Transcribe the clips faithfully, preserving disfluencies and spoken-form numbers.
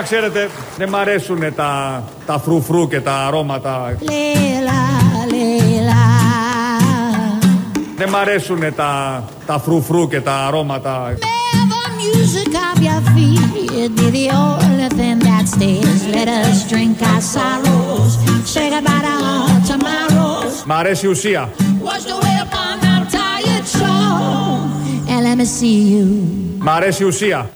ξέρετε, δεν μ' αρέσουν τα, τα φρουφρού και τα αρώματα. Λίλα, λίλα. Δεν μ' αρέσουν τα, τα φρουφρού και τα αρώματα. Music of your feet be the only thing that stays. Let us drink our sorrows, say goodbye to our tomorrows. Μ' αρέσει η ουσία. Wash away upon our tired soul, and let me see you. Μ' αρέσει η ουσία.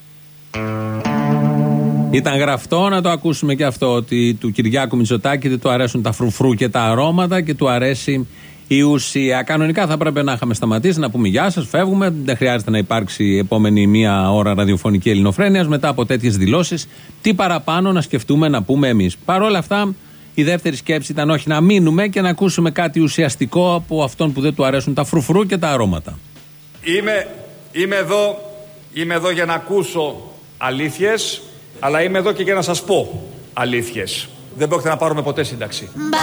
Ήταν γραφτό να το ακούσουμε και αυτό, ότι του Κυριάκου Μητσοτάκη δεν του αρέσουν τα φρουφρού και τα αρώματα και του αρέσει η ουσία. Κανονικά θα πρέπει να είχαμε σταματήσει, να πούμε γεια σας, φεύγουμε. Δεν χρειάζεται να υπάρξει επόμενη μία ώρα ραδιοφωνική ελληνοφρένειας μετά από τέτοιες δηλώσεις. Τι παραπάνω να σκεφτούμε να πούμε εμείς. Παρ' όλα αυτά, η δεύτερη σκέψη ήταν όχι να μείνουμε και να ακούσουμε κάτι ουσιαστικό από αυτόν που δεν του αρέσουν τα φρουφρού και τα αρώματα. Είμαι, είμαι, εδώ, είμαι εδώ για να ακούσω αλήθειες, αλλά είμαι εδώ και για να σας πω αλήθειες. Δεν πρόκειται να πάρουμε ποτέ σύνταξη.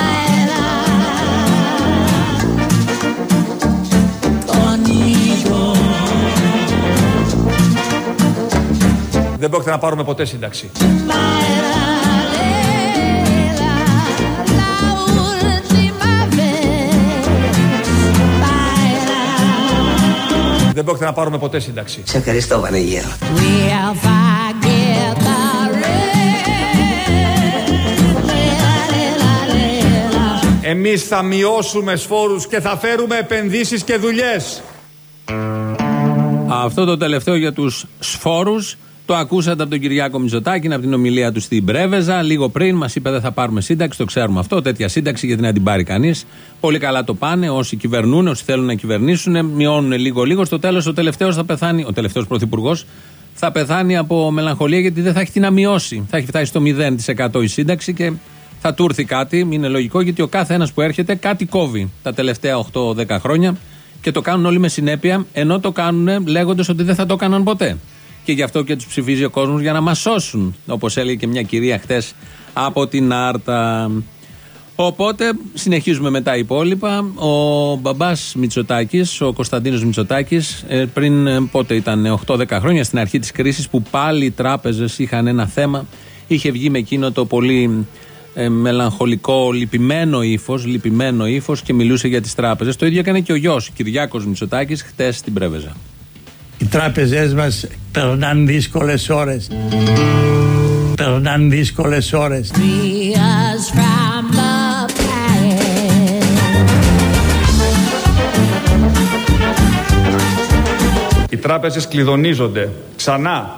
Δεν πρόκειται να πάρουμε ποτέ σύνταξη. Δεν πρόκειται να πάρουμε ποτέ σύνταξη. Σε ευχαριστώ, Βανεγέρο. Εμείς θα μειώσουμε σφόρους και θα φέρουμε επενδύσεις και δουλειές. Αυτό το τελευταίο για τους σφόρους το ακούσατε από τον Κυριάκο Μητσοτάκη, από την ομιλία του στην Πρέβεζα. Λίγο πριν μας είπε δεν θα πάρουμε σύνταξη, το ξέρουμε αυτό. Τέτοια σύνταξη γιατί να την πάρει κανείς. Πολύ καλά το πάνε. Όσοι κυβερνούν, όσοι θέλουν να κυβερνήσουν, μειώνουν λίγο-λίγο. Στο τέλος ο τελευταίος θα πεθάνει, ο τελευταίος πρωθυπουργός θα πεθάνει από μελαγχολία γιατί δεν θα έχει τι να μειώσει. Θα έχει φτάσει στο μηδέν τοις εκατό η σύνταξη και θα του έρθει κάτι. Είναι λογικό γιατί ο κάθε ένας που έρχεται κάτι κόβει τα τελευταία οκτώ δέκα χρόνια και το κάνουν όλοι με συνέπεια, ενώ το κάνουν λέγοντας ότι δεν θα το έκαναν ποτέ. Και γι' αυτό και τους ψηφίζει ο κόσμος για να μας σώσουν, όπως έλεγε και μια κυρία χτες από την Άρτα. Οπότε συνεχίζουμε με τα υπόλοιπα. Ο μπαμπάς Μητσοτάκης, ο Κωνσταντίνος Μητσοτάκης, πριν πότε ήταν, οκτώ δέκα χρόνια, στην αρχή της κρίσης που πάλι οι τράπεζες είχαν ένα θέμα, είχε βγει με εκείνο το πολύ ε, μελαγχολικό, λυπημένο ύφος, λυπημένο ύφος και μιλούσε για τις τράπεζες. Το ίδιο έκανε και ο γιος, Κυριάκος Μητσοτάκης, χτες στην Πρέβεζα. Οι τράπεζές μας περνάνε δύσκολες ώρες. Περνάνε δύσκολες ώρες. Οι τράπεζες κλειδονίζονται ξανά.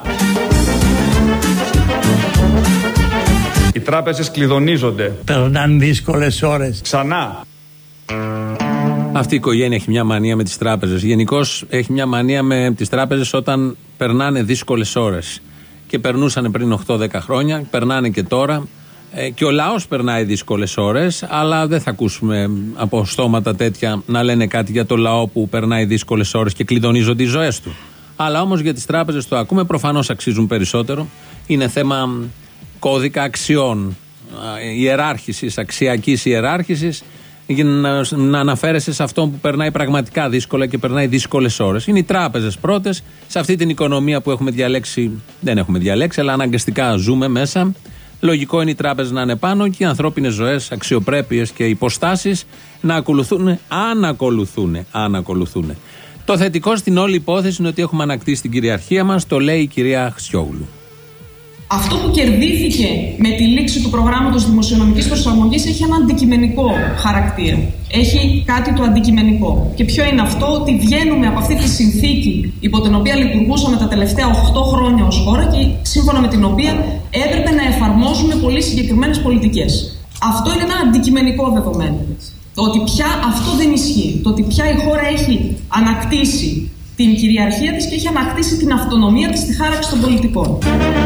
Οι τράπεζες κλειδονίζονται. Περνάνε δύσκολες ώρες. Ξανά. Αυτή η οικογένεια έχει μια μανία με τις τράπεζες. Γενικώς έχει μια μανία με τις τράπεζες όταν περνάνε δύσκολες ώρες. Και περνούσαν πριν οκτώ δέκα χρόνια, περνάνε και τώρα. Ε, και ο λαός περνάει δύσκολες ώρες, αλλά δεν θα ακούσουμε από στόματα τέτοια να λένε κάτι για το λαό που περνάει δύσκολες ώρες και κλειδονίζονται οι ζωές του. Αλλά όμως για τις τράπεζες το ακούμε, προφανώς αξίζουν περισσότερο. Είναι θέμα κώδικα αξιών, ιεράρχησης, αξιακής ιεράρχησης. Για να, να αναφέρεσαι σε αυτόν που περνάει πραγματικά δύσκολα και περνάει δύσκολες ώρες. Είναι οι τράπεζες πρώτες σε αυτή την οικονομία που έχουμε διαλέξει, δεν έχουμε διαλέξει, αλλά αναγκαστικά ζούμε μέσα. Λογικό είναι οι τράπεζες να είναι πάνω και οι ανθρώπινες ζωές, αξιοπρέπειες και υποστάσεις να ακολουθούν, αν ακολουθούν, αν ακολουθούν. Το θετικό στην όλη υπόθεση είναι ότι έχουμε ανακτήσει την κυριαρχία μας, το λέει η κυρία Χρυσιόγλου. Αυτό που κερδίθηκε με τη λήξη του προγράμματος δημοσιονομικής προσαρμογής έχει ένα αντικειμενικό χαρακτήρα. Έχει κάτι το αντικειμενικό. Και ποιο είναι αυτό? Ότι βγαίνουμε από αυτή τη συνθήκη υπό την οποία λειτουργούσαμε τα τελευταία οκτώ χρόνια ως χώρα και σύμφωνα με την οποία έπρεπε να εφαρμόσουμε πολύ συγκεκριμένες πολιτικές. Αυτό είναι ένα αντικειμενικό δεδομένο. Το ότι πια αυτό δεν ισχύει. Το ότι πια η χώρα έχει ανακτήσει την κυριαρχία της και έχει ανακτήσει την αυτονομία της στη χάραξη των πολιτικών.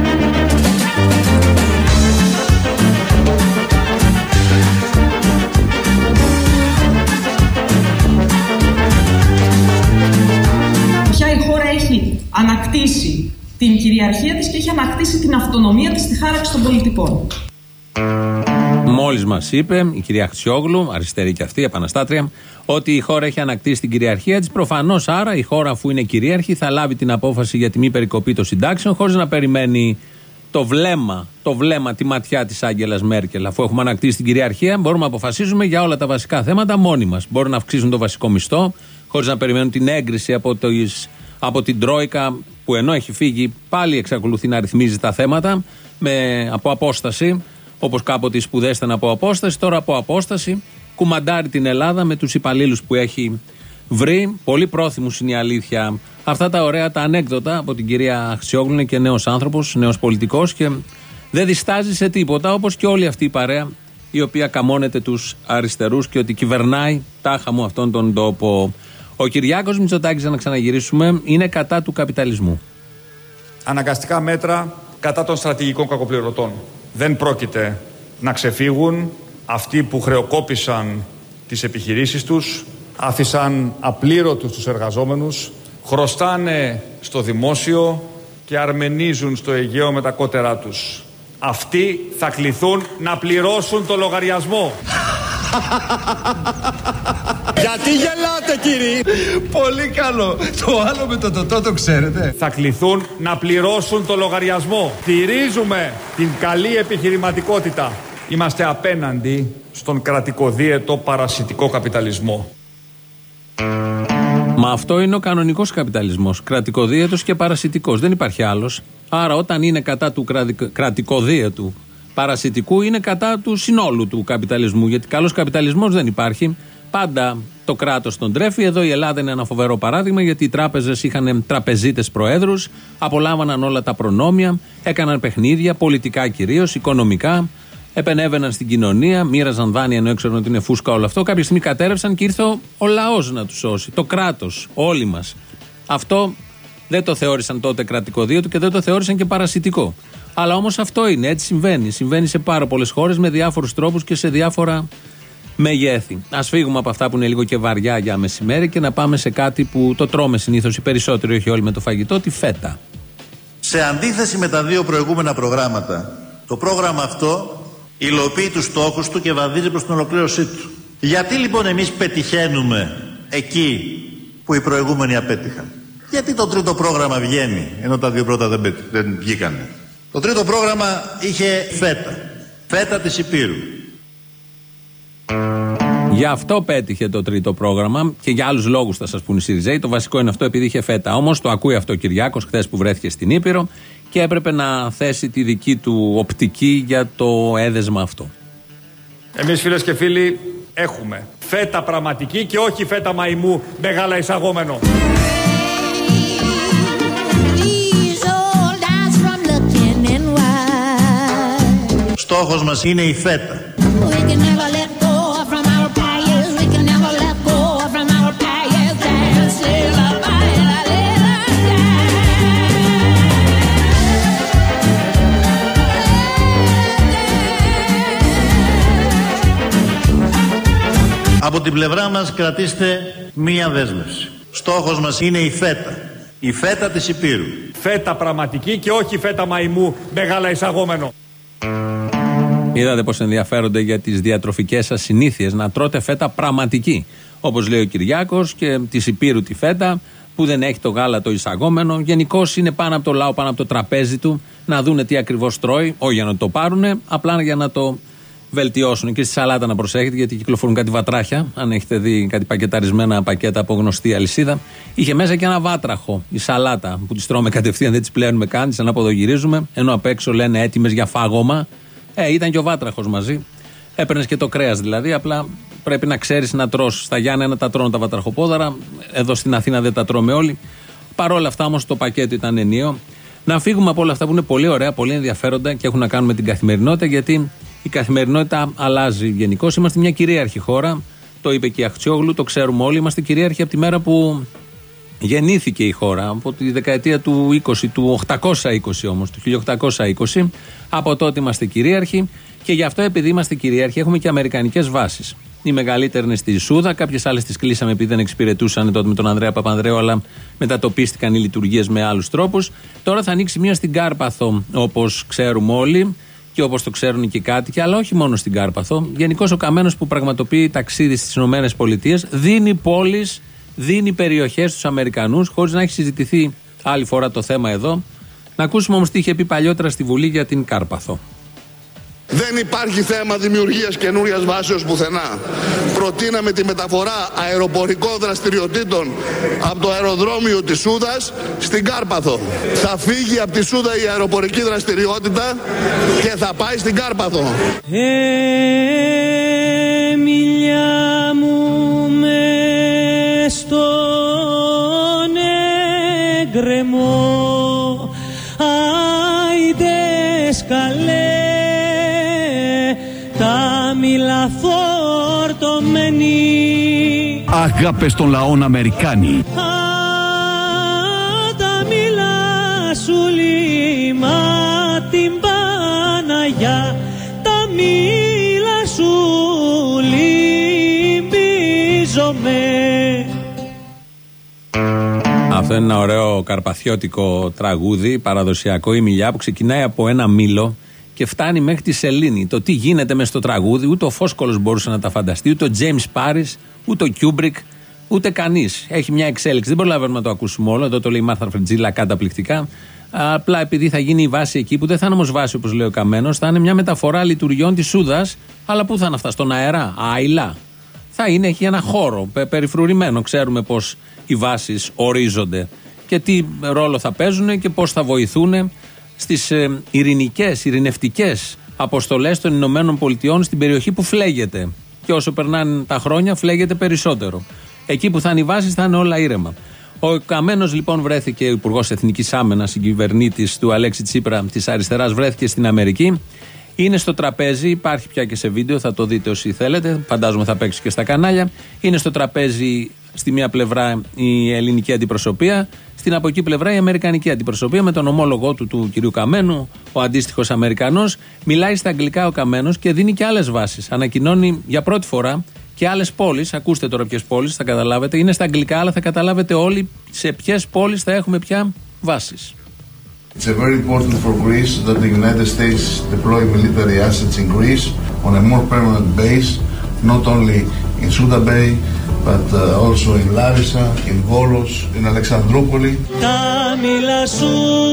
Πια η χώρα έχει ανακτήσει την κυριαρχία της και έχει ανακτήσει την αυτονομία της στη χάραξη των πολιτικών. Μόλις μας είπε η κυρία Χρυσιόγλου, αριστερή και αυτή, επαναστάτρια, ότι η χώρα έχει ανακτήσει την κυριαρχία της. Προφανώς άρα η χώρα, αφού είναι κυρίαρχη, θα λάβει την απόφαση για τη μη περικοπή των συντάξεων, χωρίς να περιμένει το βλέμμα, το βλέμμα, τη ματιά της Άγγελας Μέρκελ. Αφού έχουμε ανακτήσει την κυριαρχία, μπορούμε να αποφασίζουμε για όλα τα βασικά θέματα μόνοι μας. Μπορούν να αυξήσουν το βασικό μισθό, χωρίς να περιμένουν την έγκριση από, το, από την Τρόικα, που ενώ έχει φύγει, πάλι εξακολουθεί να ρυθμίζει τα θέματα με, από απόσταση, όπως κάποτε οι σπουδές ήταν από απόσταση, τώρα από απόσταση. Κουμαντάρει την Ελλάδα με τους υπαλλήλους που έχει βρει. Πολύ πρόθυμους είναι η αλήθεια. Αυτά τα ωραία τα ανέκδοτα από την κυρία Αξιόγλου, είναι και νέος άνθρωπος, νέος πολιτικός και δεν διστάζει σε τίποτα, όπως και όλη αυτή η παρέα η οποία καμώνεται τους αριστερούς και ότι κυβερνάει τάχα μου αυτόν τον τόπο. Ο Κυριάκος Μητσοτάκης, να ξαναγυρίσουμε, είναι κατά του καπιταλισμού. Αναγκαστικά μέτρα κατά των στρατηγικών κακοπληρωτών. Δεν πρόκειται να ξεφύγουν αυτοί που χρεοκόπησαν τις επιχειρήσεις τους, άφησαν απλήρωτους τους εργαζόμενους, χρωστάνε στο δημόσιο και αρμενίζουν στο Αιγαίο με τα κότερά τους. Αυτοί θα κληθούν να πληρώσουν το λογαριασμό. Γιατί γελάτε, κύριε? Πολύ καλό. Το άλλο με το τοτό το ξέρετε. Θα κληθούν να πληρώσουν το λογαριασμό. Στηρίζουμε την καλή επιχειρηματικότητα. Είμαστε απέναντι στον κρατικοδίαιτο παρασιτικό καπιταλισμό. Μα αυτό είναι ο κανονικός καπιταλισμός. Κρατικοδίαιτος και παρασιτικός. Δεν υπάρχει άλλος. Άρα, όταν είναι κατά του κρατικοδίαιτου παρασιτικού, είναι κατά του συνόλου του καπιταλισμού. Γιατί καλός καπιταλισμός δεν υπάρχει. Πάντα το κράτος τον τρέφει. Εδώ η Ελλάδα είναι ένα φοβερό παράδειγμα, γιατί οι τράπεζες είχαν τραπεζίτες προέδρους, απολάμβαναν όλα τα προνόμια, έκαναν παιχνίδια, πολιτικά κυρίως, οικονομικά. Επενέβαιναν στην κοινωνία, μοίραζαν δάνεια ενώ έξεραν ότι είναι φούσκα όλο αυτό. Κάποια στιγμή κατέρευσαν και ήρθε ο, ο λαός να τους σώσει. Το κράτος, όλοι μας. Αυτό δεν το θεώρησαν τότε κρατικοδίαιτο και δεν το θεώρησαν και παρασιτικό. Αλλά όμως αυτό είναι, έτσι συμβαίνει. Συμβαίνει σε πάρα πολλές χώρες με διάφορους τρόπους και σε διάφορα μεγέθη. Ας φύγουμε από αυτά που είναι λίγο και βαριά για μεσημέρι και να πάμε σε κάτι που το τρώμε συνήθως οι περισσότεροι, όχι όλοι με το φαγητό, τη φέτα. Σε αντίθεση με τα δύο προηγούμενα προγράμματα, το πρόγραμμα αυτό υλοποιεί τους στόχους του και βαδίζει προς την ολοκλήρωσή του. Γιατί λοιπόν εμείς πετυχαίνουμε εκεί που οι προηγούμενοι απέτυχαν? Γιατί το τρίτο πρόγραμμα βγαίνει ενώ τα δύο πρώτα δεν, πέτυχαν, δεν βγήκανε? Το τρίτο πρόγραμμα είχε φέτα. Φέτα της Υπήρου. Γι' αυτό πέτυχε το τρίτο πρόγραμμα και για άλλους λόγους θα σας πούν οι ΣΥΡΙΖΑΙ. Το βασικό είναι αυτό, επειδή είχε φέτα. Όμως το ακούει αυτό ο Κυριάκος χθες που βρέθηκε στην Ήπειρο και έπρεπε να θέσει τη δική του οπτική για το έδεσμα αυτό. Εμείς, φίλες και φίλοι, έχουμε φέτα πραγματική και όχι φέτα μαϊμού μεγάλα εισαγόμενο. Στόχος μας είναι η φέτα. Από την πλευρά μας κρατήστε μία δέσμευση. Στόχος μας είναι η φέτα. Η φέτα της Υπήρου. Φέτα πραγματική και όχι φέτα μαϊμού μεγάλα εισαγόμενο. Είδατε πως ενδιαφέρονται για τις διατροφικές σας συνήθειες, να τρώτε φέτα πραγματική. Όπως λέει ο Κυριάκος, και της Υπήρου τη φέτα που δεν έχει το γάλα το εισαγόμενο. Γενικώς είναι πάνω από το λαό, πάνω από το τραπέζι του, να δούνε τι ακριβώς τρώει, όχι για να το πάρουνε, απλά για να το βελτιώσουν. Και στη σαλάτα να προσέχετε, γιατί κυκλοφορούν κάτι βατράχια. Αν έχετε δει κάτι πακεταρισμένα πακέτα από γνωστή αλυσίδα, είχε μέσα και ένα βάτραχο η σαλάτα που τις τρώμε κατευθείαν, δεν τις πλένουμε καν, τις αναποδογυρίζουμε, ενώ απ' έξω λένε έτοιμες για φάγωμα. Ε, ήταν και ο βάτραχος μαζί. Έπαιρνες και το κρέας δηλαδή, απλά πρέπει να ξέρεις να τρως. Στα Γιάννενα τα τρώνε τα βατραχοπόδαρα, εδώ στην Αθήνα δεν τα τρώμε όλοι. Παρ' όλα αυτά όμως το πακέτο ήταν ενίο. Να φύγουμε από όλα αυτά που είναι πολύ ωραία, πολύ ενδιαφέροντα και έχουν να κάνουν με την καθημερινότητα, γιατί η καθημερινότητα αλλάζει γενικώς. Είμαστε μια κυρίαρχη χώρα, το είπε και η Αχτσιόγλου, το ξέρουμε όλοι. Είμαστε κυρίαρχοι από τη μέρα που γεννήθηκε η χώρα, από τη δεκαετία του είκοσι, του οκτακόσια είκοσι όμως, του χίλια οκτακόσια είκοσι. Από τότε είμαστε κυρίαρχοι και γι' αυτό, επειδή είμαστε κυρίαρχοι, έχουμε και αμερικανικές βάσεις. Η μεγαλύτερη είναι στη Σούδα, κάποιες άλλες τις κλείσαμε επειδή δεν εξυπηρετούσαν τότε με τον Ανδρέα Παπανδρέου, αλλά μετατοπίστηκαν οι λειτουργίες με άλλους τρόπους. Τώρα θα ανοίξει μια στην Κάρπαθο, όπως ξέρουμε όλοι και όπως το ξέρουν και κάτοικοι, αλλά όχι μόνο στην Κάρπαθο. Γενικώς ο καμένος που πραγματοποιεί ταξίδι στις ΗΠΑ δίνει πόλεις, δίνει περιοχές στους Αμερικανούς, χωρίς να έχει συζητηθεί άλλη φορά το θέμα εδώ. Να ακούσουμε όμως τι είχε πει παλιότερα στη Βουλή για την Κάρπαθο. Δεν υπάρχει θέμα δημιουργίας καινούριας βάσεως πουθενά. Προτείναμε τη μεταφορά αεροπορικών δραστηριοτήτων από το αεροδρόμιο της Σούδας στην Κάρπαθο. Θα φύγει από τη Σούδα η αεροπορική δραστηριότητα και θα πάει στην Κάρπαθο. Εμιλιά μου μες στον έγκρεμο, άιντες καλέ, τα μήλα φορτωμένη. Αγάπες των λαών Αμερικάνοι. Α, τα μήλα σου λίμα την Παναγιά, τα μήλα σου λυμπίζομαι. Αυτό είναι ένα ωραίο καρπαθιώτικο τραγούδι, παραδοσιακό, η Μιλιά, που ξεκινάει από ένα μήλο και φτάνει μέχρι τη σελήνη. Το τι γίνεται μες στο τραγούδι, ούτε ο Φόσκολος μπορούσε να τα φανταστεί, ούτε ο Τζέιμς Πάρις, ούτε ο Κιούμπρικ, ούτε κανείς. Έχει μια εξέλιξη. Δεν προλαβαίνουμε να το ακούσουμε όλο. Εδώ το λέει η Μάρθα Φρετζίλα καταπληκτικά. Απλά επειδή θα γίνει η βάση εκεί, που δεν θα είναι όμως βάση όπως λέει ο Καμένος, θα είναι μια μεταφορά λειτουργιών της Σούδας. Αλλά πού θα είναι αυτά, στον αέρα, άειλα. Θα είναι, έχει ένα χώρο περιφρουρημένο. Ξέρουμε πώς οι βάσεις ορίζονται και τι ρόλο θα παίζουν και πώς θα βοηθούν στις ε, ειρηνικές, ειρηνευτικές αποστολές των Ηνωμένων Πολιτειών στην περιοχή που φλέγεται. Και όσο περνάνε τα χρόνια, φλέγεται περισσότερο. Εκεί που θα είναι οι βάσεις θα είναι όλα ήρεμα. Ο Καμένος λοιπόν βρέθηκε υπουργός Εθνικής Άμυνας, συγκυβερνήτης του Αλέξη Τσίπρα της αριστεράς, βρέθηκε στην Αμερική. Είναι στο τραπέζι, υπάρχει πια και σε βίντεο, θα το δείτε όσοι θέλετε. Φαντάζομαι θα παίξει και στα κανάλια. Είναι στο τραπέζι στη μία πλευρά η ελληνική αντιπροσωπεία, στην από εκεί πλευρά η αμερικανική αντιπροσωπεία με τον ομόλογό του, του κυρίου Καμένου, ο αντίστοιχος Αμερικανός. Μιλάει στα αγγλικά ο Καμένος και δίνει και άλλες βάσεις. Ανακοινώνει για πρώτη φορά και άλλες πόλεις. Ακούστε τώρα ποιες πόλεις, θα καταλάβετε. Είναι στα αγγλικά, αλλά θα καταλάβετε όλοι σε ποιες πόλεις θα έχουμε πια βάσεις. It's a very important for Greece that the United States deploy military assets in Greece on a more permanent base, not only in Suda Bay, but uh, also in Larissa, in Volos, in Alexandroupoli. Τα μήλα σου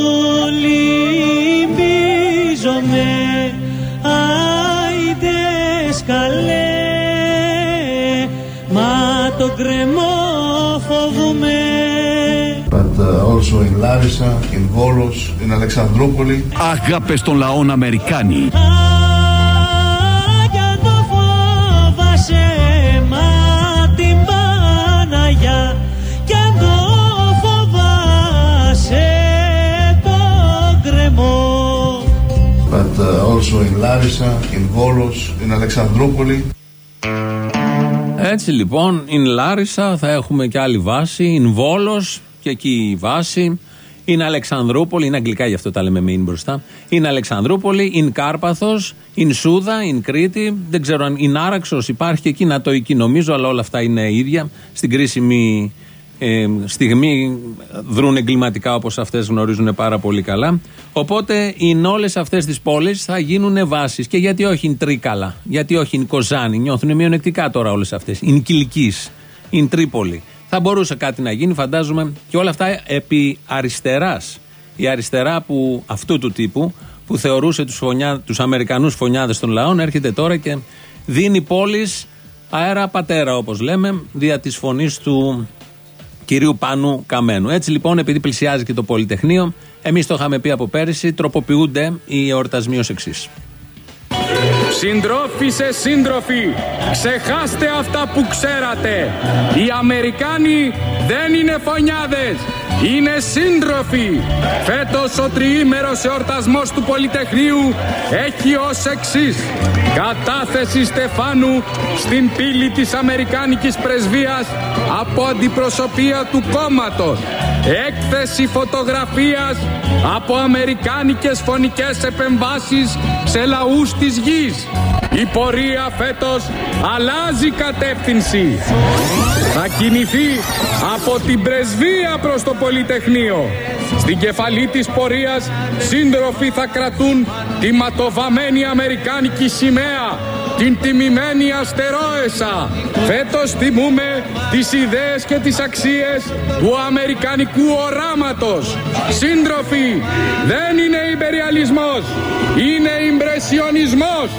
λυμπίζομαι, άιντες καλέ, μα το κρεμό φοβούμαι. But uh, also in Larissa, in Volos, in Alexandroupoli. Αγάπες των λαών Αμερικάνοι. Α, για το φόβασε, μα την Παναγιά, κι αν το φοβάσαι το κρεμό. But uh, also in Larissa, in Volos, in Alexandroupoli. Έτσι λοιπόν, in Larissa θα έχουμε και άλλη βάση, in Volos και εκεί η βάση, είναι Αλεξανδρούπολη, είναι αγγλικά γι' αυτό τα λέμε με in μπροστά, είναι Αλεξανδρούπολη, είναι Κάρπαθος, είναι Σούδα, είναι Κρήτη, δεν ξέρω αν είναι Άραξος, υπάρχει και εκεί Νατοϊκή νομίζω, αλλά όλα αυτά είναι ίδια. Στην κρίσιμη ε, στιγμή δρούν εγκληματικά όπως αυτές γνωρίζουν πάρα πολύ καλά. Οπότε είναι όλες αυτές τις πόλεις θα γίνουν βάσεις. Και γιατί όχι είναι Τρίκαλα, γιατί όχι είναι Κοζάνη, νιώθουν μειονεκτικά τώρα όλες αυτές. Είναι Κιλκής, είναι Τρίπολη. Θα μπορούσε κάτι να γίνει, φαντάζομαι, και όλα αυτά επί αριστεράς. Η αριστερά που, αυτού του τύπου που θεωρούσε τους, φωνιά, τους Αμερικανούς φωνιάδες των λαών έρχεται τώρα και δίνει πόλεις αέρα πατέρα όπως λέμε δια της φωνής του κυρίου Πάνου Καμένου. Έτσι λοιπόν, επειδή πλησιάζει και το Πολυτεχνείο, εμείς το είχαμε πει από πέρυσι, τροποποιούνται οι εορτασμοί ως εξής. Συντρόφισσες, σύντροφοι, ξεχάστε αυτά που ξέρατε. Οι Αμερικάνοι δεν είναι φωνιάδες, είναι σύντροφοι. Φέτος ο τριήμερος εορτασμός του Πολυτεχνείου έχει ως εξής: κατάθεση στεφάνου στην πύλη της Αμερικάνικης Πρεσβείας από αντιπροσωπεία του κόμματος, έκθεση φωτογραφίας από αμερικάνικες φωνικές επεμβάσεις σε λαούς της γης. Η πορεία φέτος αλλάζει κατεύθυνση. Θα κινηθεί από την Πρεσβεία προς το Πολυτεχνείο. Στην κεφαλή της πορείας σύντροφοι θα κρατούν τη ματοβαμμένη αμερικάνικη σημαία, την τιμημένη Αστερόεσα. Φέτος τιμούμε τις ιδέες και τις αξίες του αμερικανικού οράματος. Σύντροφοι, δεν είναι ιμπεριαλισμός, είναι ιμπρεσιονισμός.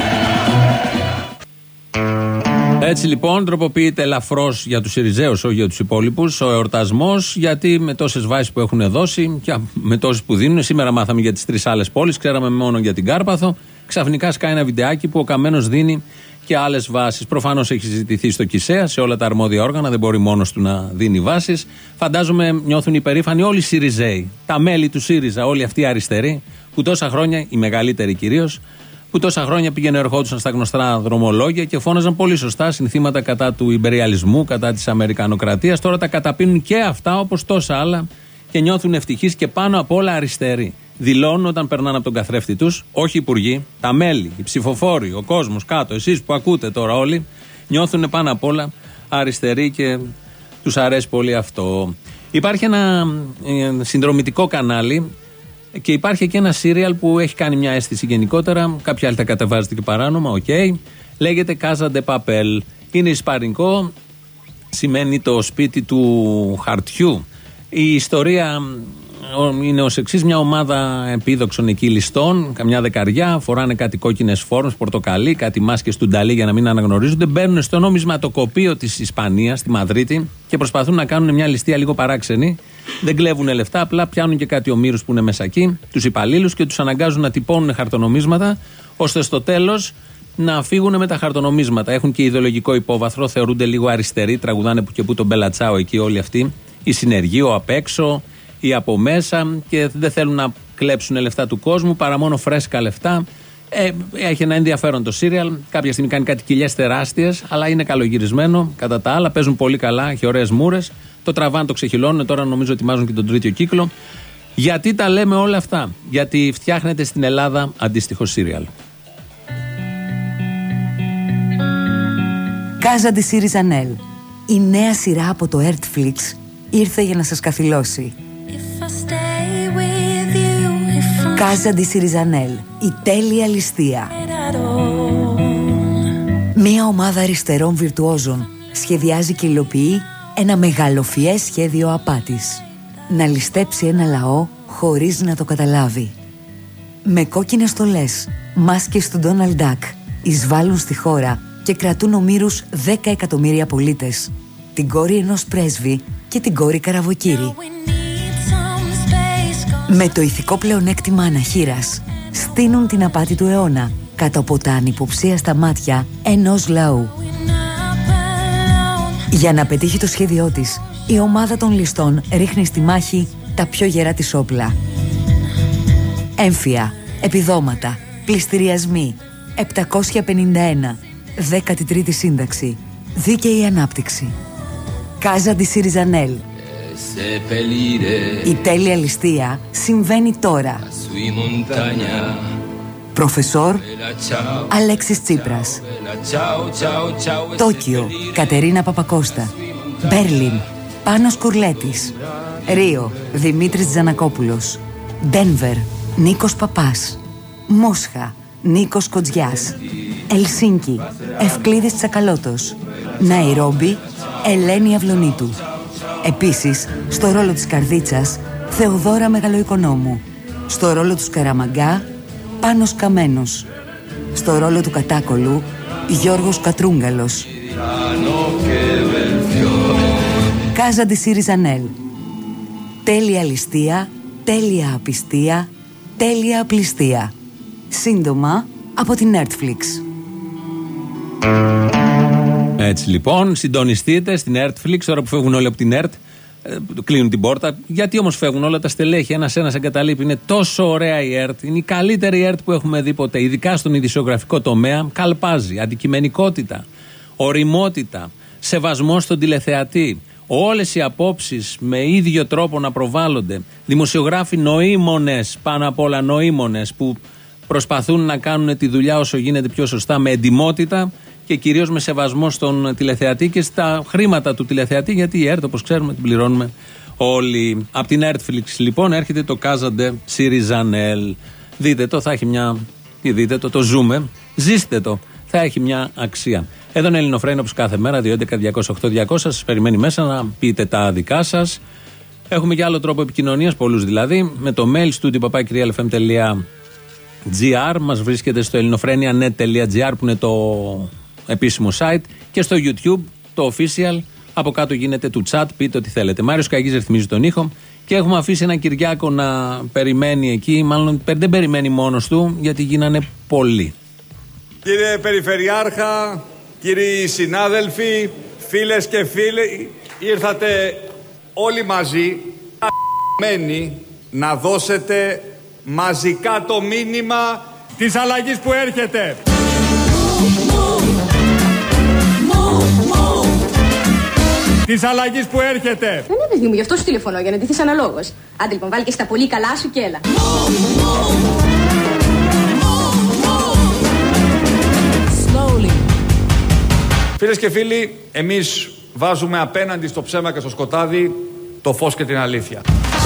Έτσι λοιπόν τροποποιείται ελαφρώς για τους Συριζέους, όχι για τους υπόλοιπους, ο εορτασμός, γιατί με τόσες βάσεις που έχουν δώσει και με τόσες που δίνουν, σήμερα μάθαμε για τις τρεις άλλες πόλεις, ξέραμε μόνο για την Κάρπαθο, ξαφνικά σκάει ένα βιντεάκι που ο Καμένος δίνει και άλλες βάσεις. Προφανώς έχει συζητηθεί στο ΚΙΣΕΑ, σε όλα τα αρμόδια όργανα, δεν μπορεί μόνος του να δίνει βάσεις. Φαντάζομαι νιώθουν υπερήφανοι όλοι οι Συριζέοι, τα μέλη του ΣΥΡΙΖΑ, όλοι αυτοί οι αριστεροί, που τόσα χρόνια, οι μεγαλύτεροι κυρίως, που τόσα χρόνια πήγαινε ερχόντουσαν στα γνωστά δρομολόγια και φώναζαν πολύ σωστά συνθήματα κατά του ιμπεριαλισμού, κατά της αμερικανοκρατίας. Τώρα τα καταπίνουν και αυτά όπως τόσα άλλα και νιώθουν ευτυχείς και πάνω απ' όλα αριστεροί. Δηλώνουν όταν περνάνε από τον καθρέφτη τους, όχι οι υπουργοί, τα μέλη, οι ψηφοφόροι, ο κόσμος κάτω, εσείς που ακούτε τώρα όλοι, νιώθουν πάνω απ' όλα αριστεροί και τους αρέσει πολύ αυτό. Υπάρχει ένα ε, συνδρομητικό κανάλι. Και υπάρχει και ένα σύριαλ που έχει κάνει μια αίσθηση γενικότερα. Κάποιοι άλλοι τα κατεβάζετε και παράνομα, οκ. Okay. Λέγεται Casa de Papel. Είναι ισπανικό, σημαίνει το σπίτι του χαρτιού. Η ιστορία είναι ως εξής: μια ομάδα επίδοξων εκεί ληστών, καμιά δεκαριά, φοράνε κάτι κόκκινες φόρμες, πορτοκαλί, κάτι μάσκες του Νταλί για να μην αναγνωρίζονται. Μπαίνουν στο νομισματοκοπείο της Ισπανίας, στη Μαδρίτη, και προσπαθούν να κάνουν μια ληστεία λίγο παράξενη. Δεν κλέβουν λεφτά, απλά πιάνουν και κάτι ομήρους που είναι μέσα εκεί, τους υπαλλήλους, και τους αναγκάζουν να τυπώνουν χαρτονομίσματα, ώστε στο τέλος να φύγουν με τα χαρτονομίσματα. Έχουν και ιδεολογικό υπόβαθρο, θεωρούνται λίγο αριστεροί, τραγουδάνε που και που τον Μπελατσάο εκεί όλοι αυτοί. Η συνεργείο απ' έξω, ή από μέσα, και δεν θέλουν να κλέψουν λεφτά του κόσμου παρά μόνο φρέσκα λεφτά. Ε, έχει ένα ενδιαφέρον το σύριαλ. Κάποια στιγμή κάνει κάτι κοιλιές τεράστιες, αλλά είναι καλογυρισμένο. Κατά τα άλλα, παίζουν πολύ καλά, έχει ωραίες μούρες. Το τραβάν, το ξεχυλώνουν. Τώρα νομίζω ετοιμάζουν και τον τρίτο κύκλο. Γιατί τα λέμε όλα αυτά? Γιατί φτιάχνεται στην Ελλάδα αντίστοιχο σύριαλ. Casa di Sirizanel. Η νέα σειρά από το Netflix ήρθε για να σας καθυλώσει. Casa di Sirizanel. Η τέλεια ληστεία. Μία ομάδα αριστερών βιρτουόζων σχεδιάζει και υλοποιεί ένα μεγαλοφιές σχέδιο απάτης. Να ληστέψει ένα λαό χωρίς να το καταλάβει. Με κόκκινες στολές, μάσκες του Ντόναλντ Ντακ εισβάλλουν στη χώρα και κρατούν ομήρους δέκα εκατομμύρια πολίτες, την κόρη ενός πρέσβη και την κόρη καραβοκύρη. Με το ηθικό πλεονέκτημα αναχείρας, στείνουν την απάτη του αιώνα κάτω από τα ανυποψίαστα μάτια ενός λαού. Για να πετύχει το σχέδιό της, η ομάδα των ληστών ρίχνει στη μάχη τα πιο γερά της όπλα. Έμφυα, επιδόματα, πληστηριασμοί, επτακόσια πενήντα ένα, δέκατη τρίτη σύνταξη, δίκαιη ανάπτυξη. Casa di Sirizanel. Η τέλεια ληστεία συμβαίνει τώρα. Προφεσόρ Αλέξης Τσίπρας. Τόκιο Κατερίνα Παπακώστα. Μπέρλιν Πάνος Κουρλέτης. Ρίο Δημήτρης Τζανακόπουλος. Ντένβερ Νίκος Παπάς. Μόσχα Νίκος Κοτζιάς. Ελσίνκι Ευκλήδης Τσακαλώτος. Ναϊρόμπι Ελένη Αυλονίτου. Επίσης, στο ρόλο της Καρδίτσας, Θεοδόρα Μεγαλοοικονόμου. Στο ρόλο του Σκαραμαγκά, Πάνος Καμένος. Στο ρόλο του Κατάκολου, Γιώργος Κατρούγκαλος. Casa di Sirizanel. Τέλεια ληστεία, τέλεια απιστία, τέλεια απληστία. Σύντομα από την Netflix. Έτσι λοιπόν, συντονιστείτε στην Netflix, τώρα που φεύγουν όλοι από την ΕΡΤ, κλείνουν την πόρτα. Γιατί όμως φεύγουν όλα τα στελέχη, ένας-ένας εγκαταλείπει. Είναι τόσο ωραία η ΕΡΤ, είναι η καλύτερη ΕΡΤ που έχουμε δει ποτέ, ειδικά στον ειδησιογραφικό τομέα. Καλπάζει, αντικειμενικότητα, ωριμότητα, σεβασμό στον τηλεθεατή. Όλες οι απόψεις με ίδιο τρόπο να προβάλλονται. Δημοσιογράφοι νοήμονες, πάνω απ' όλα νοήμονες, που προσπαθούν να κάνουν τη δουλειά όσο γίνεται πιο σωστά, με εντιμότητα και κυρίως με σεβασμό στον τηλεθεατή και στα χρήματα του τηλεθεατή, γιατί η ΕΡΤ, όπως ξέρουμε, την πληρώνουμε όλοι. Από την Netflix λοιπόν έρχεται το Casa de Sirizanel. Δείτε το, θα έχει μια... Τι δείτε το, το ζούμε, ζήστε το. θα έχει μια αξία. Εδώ είναι Ελληνοφρένο, όπως κάθε μέρα, δύο έντεκα διακόσια οκτώ διακόσια. Σας περιμένει μέσα να πείτε τα δικά σας. Έχουμε και άλλο τρόπο επικοινωνίας, πολλούς δηλαδή, με το mail studio παπάκι real f m τελεία gr. Μας βρίσκεται στο ελληνοφρένια τελεία net τελεία gr που είναι το επίσημο site, και στο YouTube, το official. Από κάτω γίνεται του chat, πείτε ό,τι θέλετε. Μάριος Καγής ρυθμίζει τον ήχο και έχουμε αφήσει έναν Κυριάκο να περιμένει εκεί. Μάλλον δεν περιμένει μόνος του, γιατί γίνανε πολλοί. Κύριε Περιφερειάρχα, κύριοι συνάδελφοι, φίλες και φίλοι, ήρθατε όλοι μαζί να δώσετε μαζικά το μήνυμα της αλλαγής που έρχεται. Της αλλαγής που έρχεται. Δεν είναι παιδί μου, γι' αυτό σου τηλεφωνώ, για να ντυθείς αναλόγως. Άντε λοιπόν, βάλει και στα πολύ καλά σου και έλα. Φίλες και φίλοι, εμείς βάζουμε απέναντι στο ψέμα και στο σκοτάδι το φως και την αλήθεια.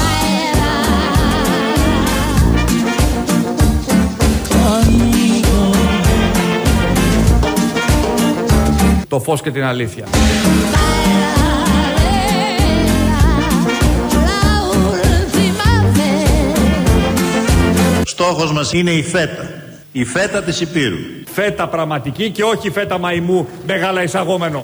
Το φως και την αλήθεια. Στόχος μας είναι η φέτα. Η φέτα της Υπήρου. Φέτα πραγματική και όχι φέτα μαϊμού μεγάλα εισαγόμενο.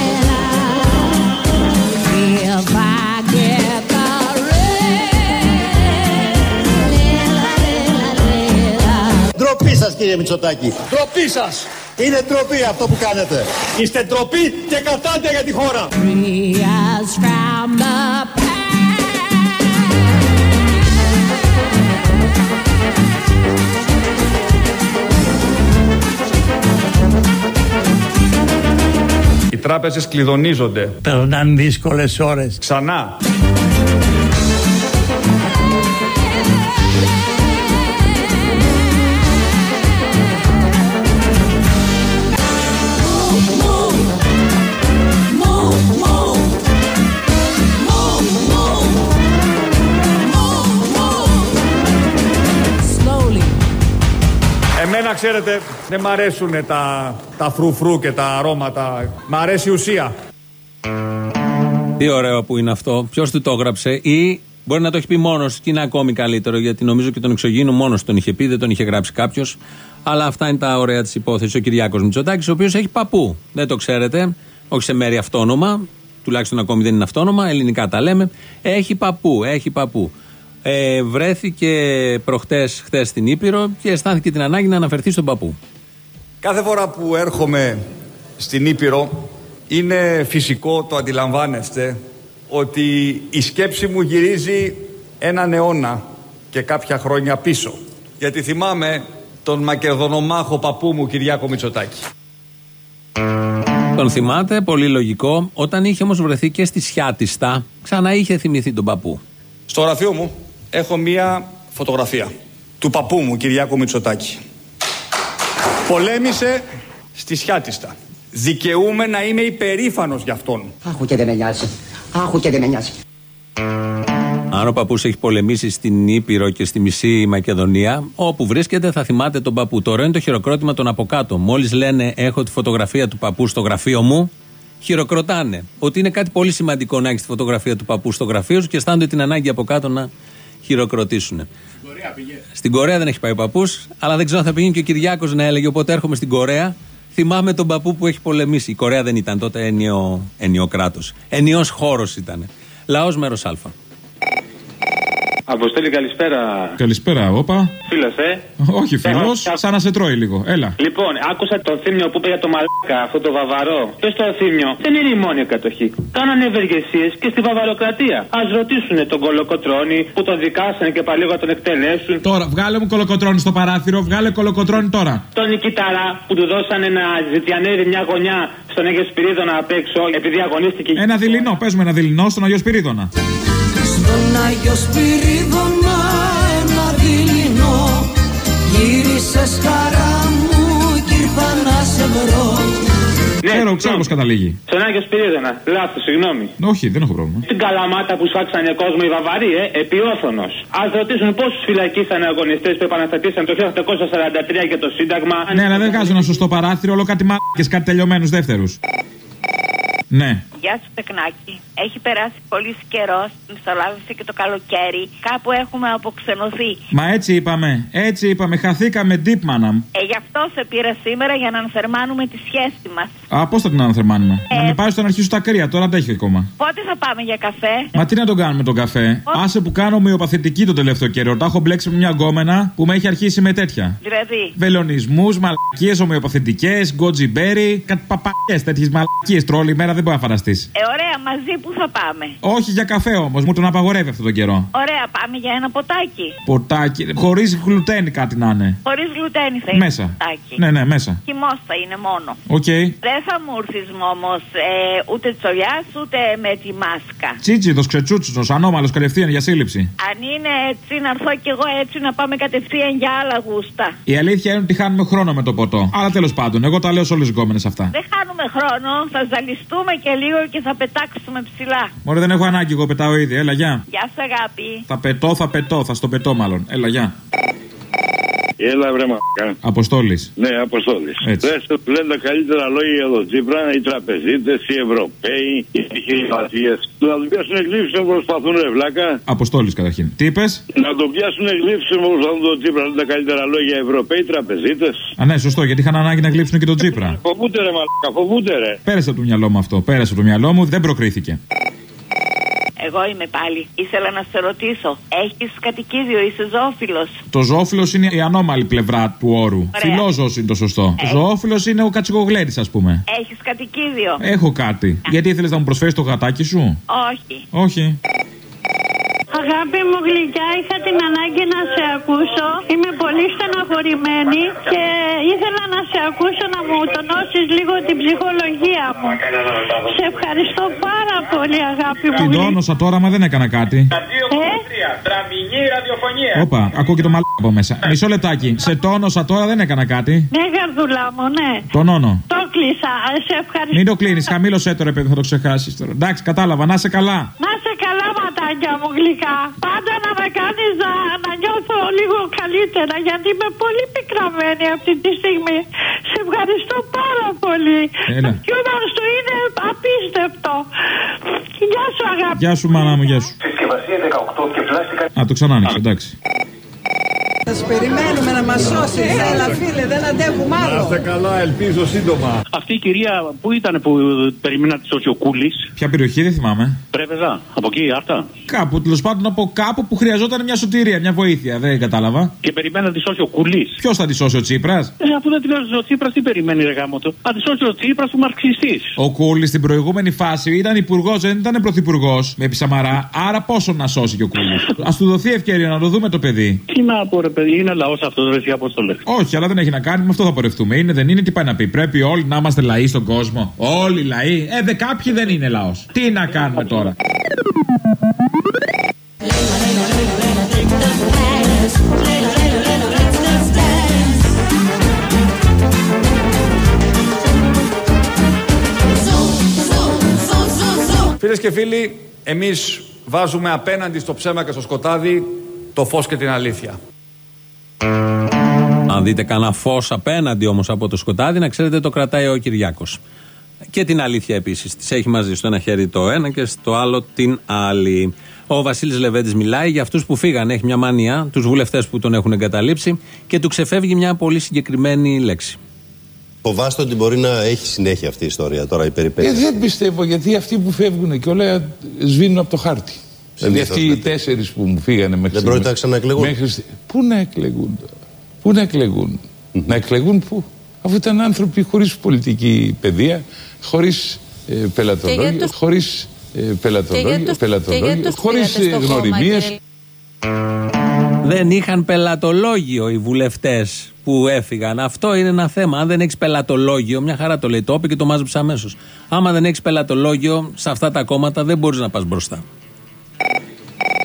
Ντροπή σας, κύριε Μητσοτάκη. Ντροπή σας. Είναι ντροπή αυτό που κάνετε. Είστε ντροπή και κατάντια για τη χώρα. Οι τράπεζες κλειδονίζονται. Περνάν δύσκολες ώρες. Ξανά. Εμένα, ξέρετε, δεν μ' αρέσουν τα, τα φρουφρού και τα αρώματα. Μ' αρέσει η ουσία. Τι ωραίο που είναι αυτό. Ποιος του το έγραψε, ή μπορεί να το έχει πει μόνος και είναι ακόμη καλύτερο, γιατί νομίζω και τον εξωγήινο μόνος τον είχε πει, δεν τον είχε γράψει κάποιος. Αλλά αυτά είναι τα ωραία της υπόθεσης. Ο Κυριάκος Μητσοτάκης, ο οποίος έχει παππού. Δεν το ξέρετε, όχι σε μέρη αυτόνομα, τουλάχιστον ακόμη δεν είναι αυτόνομα, ελληνικά τα λέμε. Έχει παππού, έχει παππού. Ε, βρέθηκε προχτές, χτες στην Ήπειρο και αισθάνθηκε την ανάγκη να αναφερθεί στον παππού. Κάθε φορά που έρχομαι στην Ήπειρο είναι φυσικό, το αντιλαμβάνεστε, ότι η σκέψη μου γυρίζει έναν αιώνα και κάποια χρόνια πίσω. Γιατί θυμάμαι τον μακεδονομάχο παππού μου Κυριάκο Μητσοτάκη. Τον θυμάται, πολύ λογικό. Όταν είχε όμως βρεθεί και στη Σιάτιστα, ξανά είχε θυμηθεί τον παππού. Στο γραφείο μου έχω μία φωτογραφία του παππού μου Κυριάκου Μητσοτάκη. Πολέμησε στη Σιάτιστα. Δικαιούμαι να είμαι υπερήφανος γι' αυτόν. Άχου και δεν με νοιάζει. Άχου και δεν με νοιάζει. Αν ο παππούς έχει πολεμήσει στην Ήπειρο και στη μισή Μακεδονία, όπου βρίσκεται θα θυμάται τον παππού. Τώρα είναι το χειροκρότημα των από κάτω. Μόλις λένε έχω τη φωτογραφία του παππού στο γραφείο μου, χειροκροτάνε. Ότι είναι κάτι πολύ σημαντικό να έχει τη φωτογραφία του παππού στο γραφείο σου και αισθάνονται την ανάγκη από κάτω να χειροκροτήσουν. Στην Κορέα πήγε. Στην Κορέα δεν έχει πάει ο παππούς, αλλά δεν ξέρω αν θα πήγαινε και ο Κυριάκος να έλεγε. Οπότε έρχομαι στην Κορέα. Θυμάμαι τον παππού που έχει πολεμήσει. Η Κορέα δεν ήταν τότε ενιαίο, ενιαίο κράτος. Ενιαίος χώρος ήταν. Λαός μέρος Α. Αποστόλη, καλησπέρα. Καλησπέρα, όπα. Φίλος, ε. Όχι φίλος, ε, σαν να σε τρώει λίγο. Έλα. Λοιπόν, άκουσα τον Θήμιο που είπε για το μαλάκα, αυτό το Βαβαρό. Πες το Θήμιο, δεν είναι η μόνη κατοχή. Κάνανε ευεργεσίες και στη Βαβαροκρατία. Ας ρωτήσουν τον Κολοκοτρώνη που τον δικάσανε και παλίγο τον εκτελέσουν. Τώρα, βγάλε μου Κολοκοτρώνη στο παράθυρο, βγάλε Κολοκοτρώνη τώρα. Τον Νικηταρά που του δώσανε να ζητιανεύει μια γωνιά στον Αγιο Σπυρίδωνα απ' έξω επειδή αγωνίστηκε. Ένα δειλινό, πες μου ένα δειλινό στον Αγιο Σπυρίδωνα. Στον Άγιο Σπυρίδωνα ένα δειλινό γύρισες χαρά μου κι ήρθα να σε βρω. Ναι, ξέρω, ξέρω πώς καταλήγει. Στον Άγιο Σπυρίδωνα. Λάθος, συγγνώμη. Όχι, δεν έχω πρόβλημα. Στην Καλαμάτα που σφάξανε κόσμο οι Βαβαροί, ε, επιόθωνος. Ας ρωτήσουν πόσους φυλακίσανε αγωνιστές που επαναστατήσαν το χίλια οκτακόσια σαράντα τρία για το Σύνταγμα. Ναι, αλλά δεν βγάζω ένα σωστό παράθυρο, όλο κάτι μ***κες, κάτι τελειωμένους δεύτερους. Ναι. Γεια σου, Τεκνάκη. Έχει περάσει πολύ καιρό, μισολάβησε και το καλοκαίρι. Κάπου έχουμε αποξενωθεί. Μα έτσι είπαμε, έτσι είπαμε, χαθήκαμε deep manam. Ε, γι' αυτό σε πήρα σήμερα για να ανθερμάνουμε τη σχέση μας. Α, πώς θα την αναθερμάνουμε. Ε. Να μην πάει στο να αρχίσουν τα κρύα, τώρα αντέχει ακόμα. Πότε θα πάμε για καφέ. Μα τι να τον κάνουμε τον καφέ. Πότε... Άσε που κάνω ομοιοπαθητική το τελευταίο καιρό. Τα έχω μπλέξει με μια γκόμενα που με έχει αρχίσει με τέτοια. Δηλαδή. Βελονισμούς, μαλακίες, ομοιοπαθητικές, γκότζιμπέρι, κάτι παπακιές, τέτοιες μαλακίες τρόλη μέρα δεν μπορεί να φανταστεί. Ε, ωραία, μαζί που θα πάμε. Όχι για καφέ όμως, μου τον απαγορεύει αυτόν τον καιρό. Ωραία, πάμε για ένα ποτάκι. Ποτάκι, χωρίς γλουτένι κάτι να είναι. Χωρίς γλουτένι θα είναι. Μέσα. Ποτάκι. Ναι, ναι, μέσα. Χυμός θα είναι μόνο. Οκ. Okay. Δεν θα μου έρθεις όμως ε, ούτε τσολιάς ούτε με τη μάσκα. Τσίτσιδος, ξετσούτσος, ανώμαλος κατευθείαν για σύλληψη. Αν είναι έτσι, να έρθω κι εγώ έτσι να πάμε κατευθείαν για άλλα γούστα. Η αλήθεια είναι ότι χάνουμε χρόνο με το ποτό. Αλλά τέλος πάντων, εγώ τα λέω σε όλες τις γκόμενες αυτά. Δεν χάνουμε χρόνο, θα ζαλιστούμε και λίγο και θα πετάξουμε ψηλά. Μωρέ, δεν έχω ανάγκη, εγώ πετάω ήδη. Έλα, γεια. Γεια σου, αγάπη. Θα πετώ, θα πετώ, θα στο πετώ μάλλον. Έλα, γεια. Έλα, βρε μαλάκα. Αποστόλης. Ναι, Αποστόλης. Δες το λένε τα καλύτερα λόγια για τον Τσίπρα, οι τραπεζίτες, οι Ευρωπαίοι, οι επιχειρηματίες. Να τον πιάσουν εγκλήψεις να προσπαθούν, ρε βλάκα. Αποστόλης καταρχήν. Τι είπες? Να τον πιάσουν εγκλήψεις να προσπαθούν τον Τσίπρα. Λένε τα καλύτερα λόγια οι Ευρωπαίοι, οι τραπεζίτες. Α, ναι, σωστό, γιατί είχαν ανάγκη να γλύψουν και τον Τσίπρα. Φοβούνται, ρε μαλάκα, φοβούνται, ρε. Πέρασε από το μυαλό μου αυτό. Πέρασε από το μυαλό μου, δεν προκρίθηκε. Εγώ είμαι πάλι. Ήθελα να σε ρωτήσω. Έχεις κατοικίδιο, είσαι ζωόφιλος? Το ζωόφιλος είναι η ανώμαλη πλευρά του όρου. Φιλόζωος είναι το σωστό. Έχεις... Ζωόφιλος είναι ο κατσικογλέρης, ας πούμε. Έχεις κατοικίδιο? Έχω κάτι. Γιατί ήθελες να μου προσφέρεις το γατάκι σου? Όχι. Όχι. Αγάπη μου γλυκιά, είχα την ανάγκη να σε ακούσω. Είμαι πολύ στεναχωρημένη και ήθελα να σε ακούσω να μου τονώσεις λίγο την ψυχολογία μου. Σε ευχαριστώ πάρα πολύ, αγάπη μου. Την τόνωσα τώρα, μα δεν έκανα κάτι. Ε? Τραμινή ραδιοφωνία. Όπα, ακούω και το μαλάκα από μέσα. Μισό λεπτάκι. Σε τόνωσα τώρα, δεν έκανα κάτι. Ναι, γαρδούλα μου, ναι. Τονώνω. Το κλείσα. Σε ευχαριστώ. Μην το κλείνεις, χαμήλωσέ το ρε παιδί, θα το ξεχάσεις τώρα. Εντάξει, κατάλαβα, να είσαι καλά. Να είσαι καλά, ματάκια μου γλυκά. Πάντα να με κάνεις να, να νιώθω λίγο καλύτερα, γιατί είμαι πολύ πικραμένη αυτή τη στιγμή. Σε ευχαριστώ πάρα πολύ. Έλα. Και όμως του είναι απίστευτο. Γεια σου, αγάπη. Γεια σου, μάνα μου, γεια σου. Συσκευασία δεκαοκτώ και πλάστικα. Α, το ξανά άνοιξε, εντάξει. Θα σας περιμένουμε να μας σώσεις. Έλα φίλε, δεν αντέχουμε άλλο. Να είστε καλά, ελπίζω σύντομα. Αυτή η κυρία που ήταν που περιμένα τη σώσει ο Κούλης? Ποια περιοχή, δεν θυμάμαι. Πρέβεζα, από εκεί, αυτά. Κάπου, τέλος πάντων από κάπου που χρειαζόταν μια σωτηρία, μια βοήθεια. Δεν κατάλαβα. Και περιμένει να τη σώσει ο Κούλης. Ποιος θα τη σώσει, ο Τσίπρας? Ε, αφού δεν τη σώσει ο Τσίπρας, τι περιμένει, ρε γάμο του? Θα τη σώσει ο Τσίπρας που μαρξιστής. Ο Κούλης στην προηγούμενη φάση ήταν υπουργός, δεν ήταν πρωθυπουργός με Πισαμαρά. Άρα πόσο να σώσει και ο Κούλης? Ας του δοθεί ευκαιρία να το δούμε το παιδί. Τι να πω, ρε παιδί, είναι λαός αυτός, ρε εσύ, Απόστολε. Όχι, αλλά δεν έχει να κάνει, με αυτό θα πορευτούμε. Είναι, δεν είναι, τι πάει να πει? Πρέπει όλοι να είμαστε λαοί στον κόσμο. Όλοι λαοί. Ε, δε κάποιοι δεν είναι λαός. Τι να κάνουμε τώρα? Φίλες και φίλοι, εμείς βάζουμε απέναντι στο ψέμα και στο σκοτάδι το φως και την αλήθεια. Αν δείτε κανένα φως απέναντι όμως από το σκοτάδι, να ξέρετε το κρατάει ο Κυριάκος. Και την αλήθεια επίσης. Τις έχει μαζί στο ένα χέρι το ένα και στο άλλο την άλλη. Ο Βασίλης Λεβέντης μιλάει για αυτούς που φύγανε. Έχει μια μανία, τους βουλευτές που τον έχουν εγκαταλείψει και του ξεφεύγει μια πολύ συγκεκριμένη λέξη. Φοβάστε ότι μπορεί να έχει συνέχεια αυτή η ιστορία τώρα, η περιπέτεια? Ε, δεν πιστεύω, γιατί αυτοί που φεύγουν και όλα σβήνουν από το χάρτη. Δηλαδή αυτοί οι τέσσερις που μου φύγανε μέχρι. Δεν πρόκειται να ξαναεκλεγούν. Μέχρι... Πού να εκλεγούν τώρα? Πού να εκλεγούν? Mm-hmm. Να εκλεγούν πού? Αφού ήταν άνθρωποι χωρίς πολιτική παιδεία, χωρίς ε, πελατολόγιο, το... χωρίς ε, πελατολόγιο, το... πελατολόγιο χωρίς ε, γνωριμίες. Δεν είχαν πελατολόγιο οι βουλευτές που έφυγαν. Αυτό είναι ένα θέμα. Αν δεν έχεις πελατολόγιο, μια χαρά το λέει, το είπε και το μάζεψε αμέσως. Άμα δεν έχεις πελατολόγιο σε αυτά τα κόμματα, δεν μπορείς να πας μπροστά.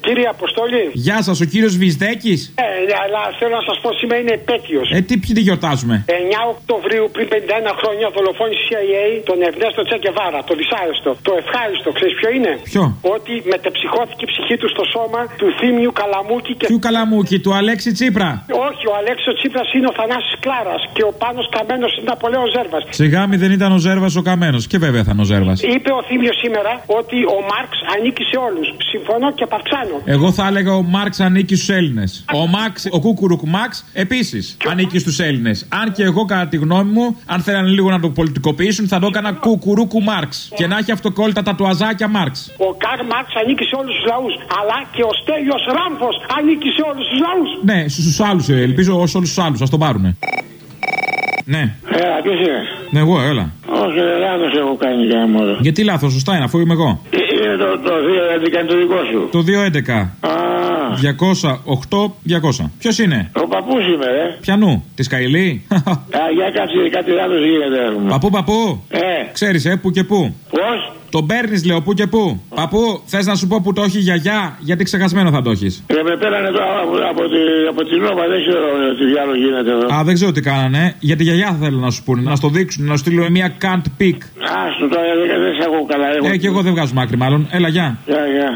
Κύριε Αποστόλη. Γεια σας, ο κύριος Βυσδέκης. Ε, αλλά θέλω να σας πω σήμερα είναι επέτειος. Ε, τι, ποιοι τη γιορτάζουμε. εννιά Οκτωβρίου πριν πενήντα ένα χρόνια δολοφόνησε η σι άι έι τον Ευνέστο Τσε Γκεβάρα, το δυσάρεστο. Το ευχάριστο, ξέρεις ποιο είναι? Ποιο? Ότι μετεψυχώθηκε η ψυχή του στο σώμα του Θήμιου Καλαμούκη και. Ποιου Καλαμούκη, του Αλέξη Τσίπρα. Όχι, ο Αλέξης Τσίπρας είναι ο Θανάσης Κλάρας και ο Πάνος Καμένος είναι Ναπολέον Ζέρβας. Σιγά μη δεν ήταν ο Ζέρβας ο Καμένος. Και βέβαια θα είναι ο Ζέρβας. Είπε ο Θήμιος σήμερα ότι ο Μάρξ ανήκει σε όλους. Συμφωνώ και παρξάνω. Εγώ θα έλεγα ο Μάρξ ανήκει στους Έλληνες. Ο Μάξ, ο Κούκουρουκ Μάξ επίσης ανήκει στους Έλληνες. Αν και εγώ κατά τη γνώμη μου, αν θέλανε λίγο να το πολιτικοποιήσουν, θα το έκανα Κουκουρούκου Μάρξ. Και να έχει αυτοκόλλητα τα τουαζάκια Μάρξ. Ο Καρλ Μάρξ ανήκει σε όλους τους λαούς. Αλλά και ο Στέλιος Ράμφος ανήκει σε όλους τους λαούς. Ναι, στους άλλους, ελπίζω σε όλους τους άλλους. Ας τον πάρουνε. Ναι. Έλα, ποιος είναι? Ναι, εγώ, έλα. Όχι, λάθος έχω κάνει για μόνο. Γιατί λάθος, σωστά είναι, αφού είμαι εγώ. Είναι το, το δύο έντεκα είναι το δικό σου. Το δύο έντεκα. Α. διακόσια οκτώ διακόσια. Ποιος είναι? Ο παππούς είμαι, ρε. Πιανού, τη Καηλή. Α, για κάτσε, κάτι λάθος γίνεται. Παππού, παππού. Ε. Ξέρεις, ε, που και που. Πώς? Τον παίρνεις, λέω, που και που. Παππού, θες να σου πω που το έχει η γιαγιά, γιατί ξεχασμένο θα το έχεις. Ε, με πέρανε τώρα από, από, τη, από την Νόβα, δεν ξέρω τι διάλογο γίνεται εδώ. Α, δεν ξέρω τι κάνανε. Για τη γιαγιά θα θέλω να σου πούνε. Να στο δείξουν, να σου στείλω μια can't pick. Άστο τώρα, δεν, δεν σε ακούω καλά. Εγώ... Ε, και εγώ δεν βγάζω μάκρη, μάλλον. Έλα, γεια. Γεια, γεια.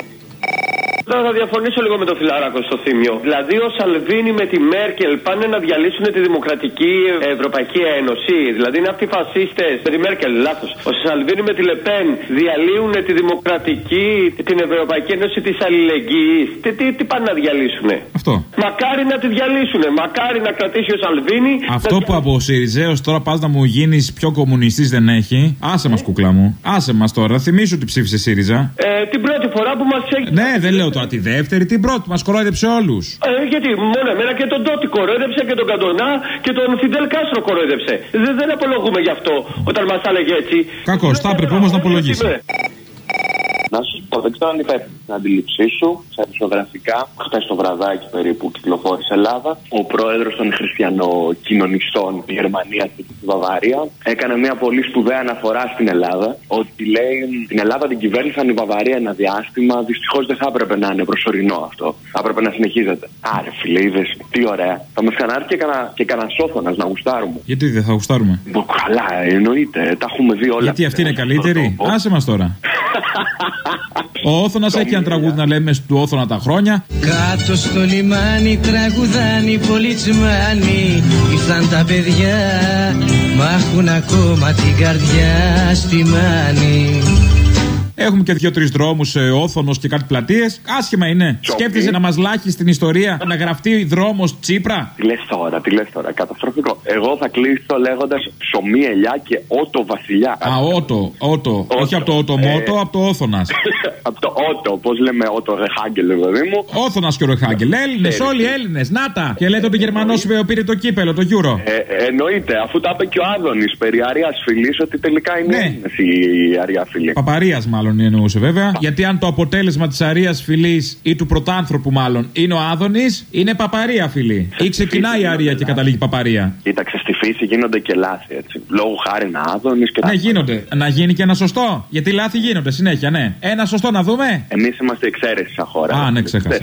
Τώρα θα διαφωνήσω λίγο με τον φιλαράκο στο Θήμιο. Δηλαδή, ο Σαλβίνι με τη Μέρκελ πάνε να διαλύσουν τη Δημοκρατική Ευρωπαϊκή Ένωση. Δηλαδή, είναι αυτοί οι φασίστες. Με τη Μέρκελ, λάθος. Ο Σαλβίνι με τη Λεπέν διαλύουν τη Δημοκρατική, την Ευρωπαϊκή Ένωση της Αλληλεγγύης. Τι, τι, τι πάνε να διαλύσουν. Αυτό. Μακάρι να τη διαλύσουν. Μακάρι να κρατήσει ο Σαλβίνι. Αυτό που από Σιριζέος τώρα πας να μου γίνεις πιο κομμουνιστής δεν έχει. Άσε μας, κουκλά μου. Άσε μας τώρα. Θυμήσου ότι ψήφισε ΣΥΡΙΖΑ. Ε, την πρώτη φορά που μας έχει. Ναι, δεν λέω τώρα τη δεύτερη, την πρώτη. Μας κορόιδεψε όλους. Ε, γιατί μόνο εμένα και τον Τότι κορόιδεψε και τον Καντονά και τον Φιντέλ Κάστρο κορόιδεψε. Δεν, δεν απολογούμε γι' αυτό όταν μας έλεγε έτσι. Κακώς, θα έπρεπε όμως να απολογήσει. Να σου πω, δεν ξέρω αν είπα την αντίληψή σου, στα δημοσιογραφικά, χθες το βραδάκι περίπου κυκλοφόρησε Ελλάδα. Ο πρόεδρος των χριστιανοκοινωνιστών τη Γερμανία και τη Βαβαρία έκανε μια πολύ σπουδαία αναφορά στην Ελλάδα. Ότι λέει την Ελλάδα την κυβέρνησαν η Βαβαρία ένα διάστημα. Δυστυχώς δεν θα έπρεπε να είναι προσωρινό αυτό. Θα έπρεπε να συνεχίζεται. Άρε φίλε, είδες, τι ωραία. Θα μας ξανάρθει και κανένα και κανένα σόφωνας να γουστάρουμε. Γιατί δεν θα γουστάρουμε? Καλά, εννοείται. Τα έχουμε δει όλα. Γιατί αυτή είναι καλύτερη. Άσε μας τώρα. Ο Όθωνας έχει ένα τραγούδι να λέμε του Όθωνα τα χρόνια. Κάτω στο λιμάνι τραγουδάνει πολιτσμάνι. Ήρθαν τα παιδιά, μ' έχουν ακόμα την καρδιά στη μάνη. Έχουμε και δύο-τρεις δρόμους, ε, Όθωνος και κάτι πλατείες. Άσχημα είναι. Σκέφτεσαι να μας λάχει στην ιστορία να γραφτεί δρόμος Τσίπρα. Τι λες τώρα, τι λες τώρα, καταστροφικό. Εγώ θα κλείσω λέγοντας ψωμί ελιά και ότο βασιλιά. Α, ότο, ότο. Όχι από το ότο-μότο, ε... από το Όθωνας. Από το ότο, πώς λέμε ότο Ρεχάγκελ, παιδί μου. Όθωνας και ο Ρεχάγκελ. Έλληνες, όλοι Έλληνες. Νάτα. Και λέτε ότι ο Γερμανός πήρε το κύπελο, το Euro. Ε, εννοείται, αφού τα είπε και ο Άδωνης περί Αρίας Φυλής, ότι τελικά είναι Έλληνες η Αρία Φυλή. Παπαρίας μάλλον εννοούσε βέβαια. Γιατί αν το αποτέλεσμα της Αρίας Φυλής ή του πρωτάνθρωπου μάλλον είναι ο Άδωνης, είναι παπαρία φυλή. Ή ξεκινάει η Αρία και καταλήγει παπαρία. Κοίταξε, στη φύση γίνονται και λάθη έτσι. Λόγω χάρη να Άδωνης και. Ναι, γίνονται. Να γίνει και ένα σωστό. Γιατί λάθη γίνονται συνέχεια, ναι. Ένα σωστό να δούμε. Εμείς είμαστε εξαίρεση σαν χώρα. Α, ναι, ξέχασα.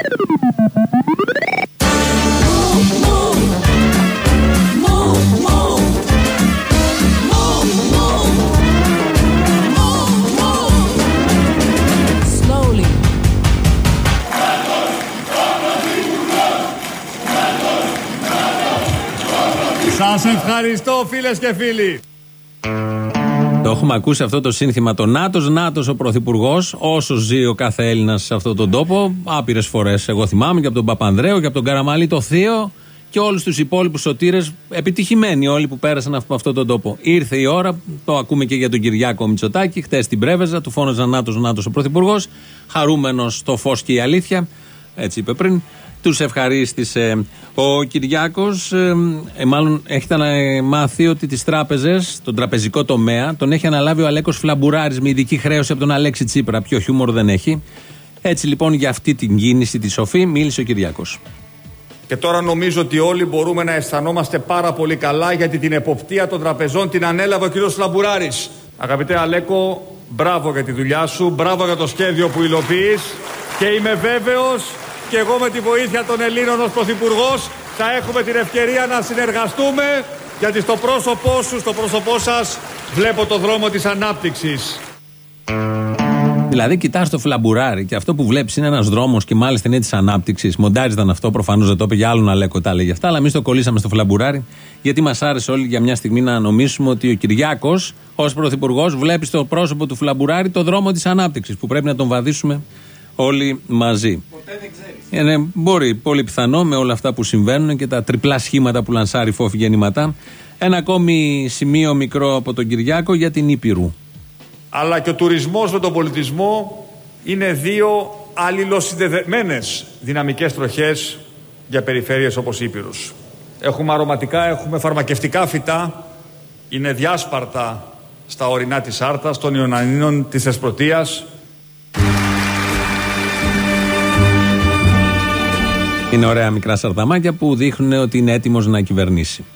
Σας ευχαριστώ φίλες και φίλοι. Το έχουμε ακούσει αυτό το σύνθημα. Το Νάτος, Νάτος ο Πρωθυπουργός, όσο ζει ο κάθε Έλληνας σε αυτόν τον τόπο, άπειρες φορές. Εγώ θυμάμαι και από τον Παπανδρέο και από τον Καραμαλή το Θείο και όλους τους υπόλοιπους σωτήρες, επιτυχημένοι όλοι που πέρασαν από αυτόν τον τόπο. Ήρθε η ώρα, το ακούμε και για τον Κυριάκο Μητσοτάκη, χτες στην Πρέβεζα, του φώναζαν Νάτος, Νάτος ο Πρωθυπουργός, χαρούμενος το φως και η αλήθεια, έτσι είπε πριν. Τους ευχαρίστησε ο Κυριάκος, ε, ε, μάλλον έχετε μάθει ότι τις τράπεζες, τον τραπεζικό τομέα, τον έχει αναλάβει ο Αλέκος Φλαμπουράρης με ειδική χρέωση από τον Αλέξη Τσίπρα. Πιο χιούμορ δεν έχει. Έτσι λοιπόν για αυτή την κίνηση τη σοφή μίλησε ο Κυριάκος. Και τώρα νομίζω ότι όλοι μπορούμε να αισθανόμαστε πάρα πολύ καλά γιατί την εποπτεία των τραπεζών την ανέλαβε ο κ. Φλαμπουράρης. Αγαπητέ Αλέκο, μπράβο για τη δουλειά σου, μπράβο για το σχέδιο που υλοποιείς. Και είμαι βέβαιος και εγώ με τη βοήθεια των Ελλήνων ως Πρωθυπουργός θα έχουμε την ευκαιρία να συνεργαστούμε, γιατί στο πρόσωπό σου, στο πρόσωπό σας βλέπω το δρόμο της ανάπτυξης. Δηλαδή, κοιτάς το φλαμπουράρι και αυτό που βλέπεις είναι ένας δρόμος και μάλιστα είναι της ανάπτυξης. Μοντάριζαν αυτό, προφανώς δεν το είπε για άλλον Αλέκο, τα έλεγε αυτά, αλλά εμείς το κολλήσαμε στο φλαμπουράρι, γιατί μας άρεσε όλοι για μια στιγμή να νομίσουμε ότι ο Κυριάκος, ως Πρωθυπουργός, βλέπει στο πρόσωπο του φλαμπουράρι το δρόμο της ανάπτυξης, που πρέπει να τον βαδίσουμε όλοι μαζί. Ποτέ δεν ξέρεις. Ε, ναι, μπορεί, πολύ πιθανό με όλα αυτά που συμβαίνουν και τα τριπλά σχήματα που λανσάρει φόφη γεννηματά. Ένα ακόμη σημείο μικρό από τον Κυριάκο για την Ήπειρου. Αλλά και ο τουρισμός με τον πολιτισμό είναι δύο αλληλοσυνδεδεμένες δυναμικές τροχές για περιφέρειες όπως Ήπειρους. Έχουμε αρωματικά, έχουμε φαρμακευτικά φυτά, είναι διάσπαρτα στα ορεινά της Άρτας, των Ιωνανίνων, της Θεσπρωτείας. Είναι ωραία μικρά σαρδαμάκια που δείχνουν ότι είναι έτοιμος να κυβερνήσει.